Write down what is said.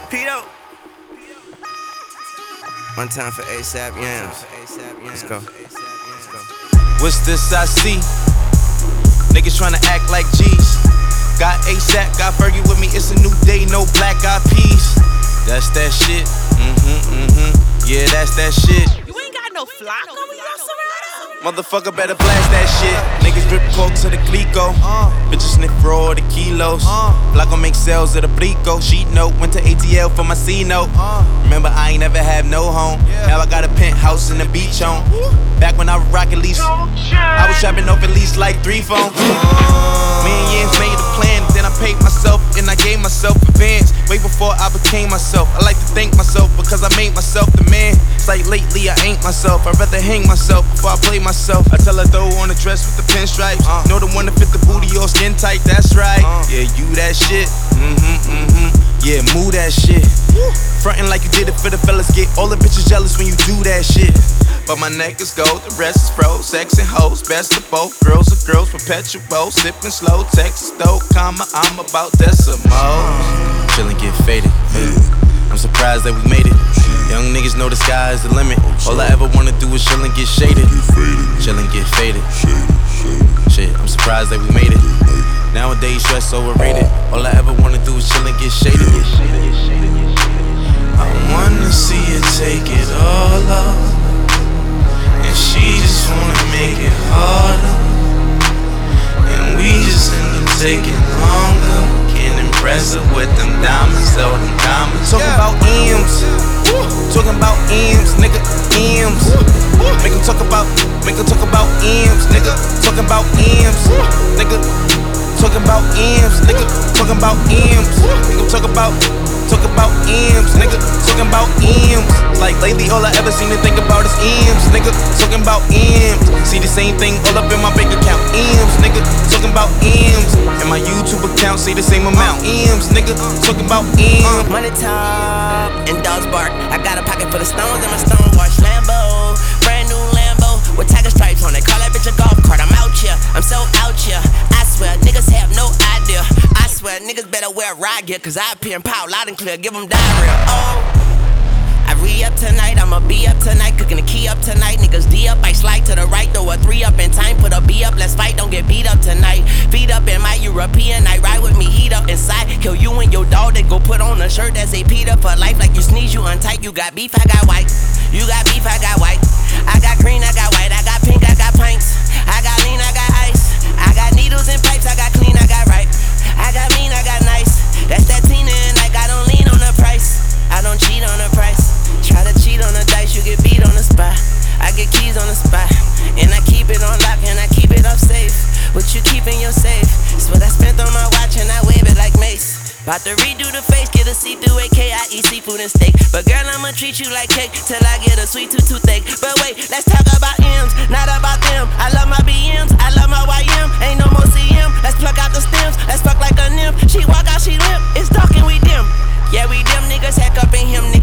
Pito. One time for ASAP Yams. Let's go. What's this I see? Niggas tryna act like G's. Got ASAP, got Fergie with me. It's a new day, no black eyed peas. That's that shit. Yeah, that's that shit. You ain't got no flock on me, Motherfucker better blast that shit. Niggas drip coke to the Glico. Bitches sniff for all the kilos. Block gon' make sales of the Blico. Sheet note, went to ATL for my C note. Remember, I ain't never have no home. Now I got a penthouse in the beach home. Back when I was rockin' lease, I was trapping off at least like 3 phones. Me and Yins made a plan, then I paid myself and I gave myself advance. Way before I became myself. I like to thank myself because I made myself the man. It's like lately I ain't myself. I'd rather hang myself before I play myself. I tell her throw on a dress with the pinstripes. Know the one that fit the booty or skin tight, that's right. Yeah, you that shit. Yeah, move that shit. Frontin' like you did it for the fellas. Get all the bitches jealous when you do that shit. But my neck is gold, the rest is froze. Sex and hoes, best of both. Girls are girls, perpetual. Sippin' slow, Texas though, comma, I'm about decimals. Chillin' get faded. I'm surprised that we made it. Young niggas know the sky is the limit. All I ever wanna do is chill and get shaded. Chill and get faded. Shit, I'm surprised that we made it. Nowadays, stress overrated. All I ever wanna do is chill and get shaded. I wanna see her take it all off. And she just wanna make it harder. And we just end up taking longer. Can't impress her with them diamonds, though them diamonds. Talking about M's. Talking about M's, nigga, M's. Make them talk about M's, nigga. Talking about M's, nigga. Talking about M's, nigga. Talking about M's. Nigga, talk about M's, nigga. Talking about M's. Like lately, all I ever seem to think about is M's, nigga. Talking about M's. See the same thing all up in my bank account. M's, nigga. Talking about M's. And my YouTube account say the same amount. M's, nigga. Talking about M's. Money talk and dogs bark. I got a pocket full of stones and my stone wash Lambo. Brand new Lambo with tiger stripes on it. Call that bitch a golf cart. I'm out here. I'm so out here. I swear, niggas have no idea. I swear, niggas better wear ride gear, cause I appear in power loud and clear. Give them diarrhea. Oh, I re-up tonight, I'ma be up tonight. Cooking the key up tonight. Niggas D up, I slide to the right. Throw a 3 up in time, put a B up. Let's fight, don't get beat up tonight. Feet up in my European night. Ride with me, heat up inside. Kill you and your dog, then go put on a shirt that's a Peter for life. Like you sneeze, you untight. You got beef, I got white. You got beef, I got white. I got green, I got white. I got pink, I got pints. I got lean, I got ice. I got needles and pipes, I got clean, I got right. I got mean, I got nice. That's that Tina and like I don't lean on the price. I don't cheat on the price. Try to cheat on the dice, you get beat on the spot. I get keys on the spot. And I keep it on lock and I keep it up safe. What you keep in your safe? It's what I spent on my watch and I wave it like Mace. About to redo the face, get a see-through AK. I eat seafood and steak. But girl, I'ma treat you like cake till I get a sweet toothache. But wait, let's talk about M's, not about them. I love my BMs, I love my YM. Ain't no more CM, let's pluck out the stems. Let's fuck like a nymph. She walk out, she limp. It's dark and we dim. Yeah, we dim niggas, hack up in him.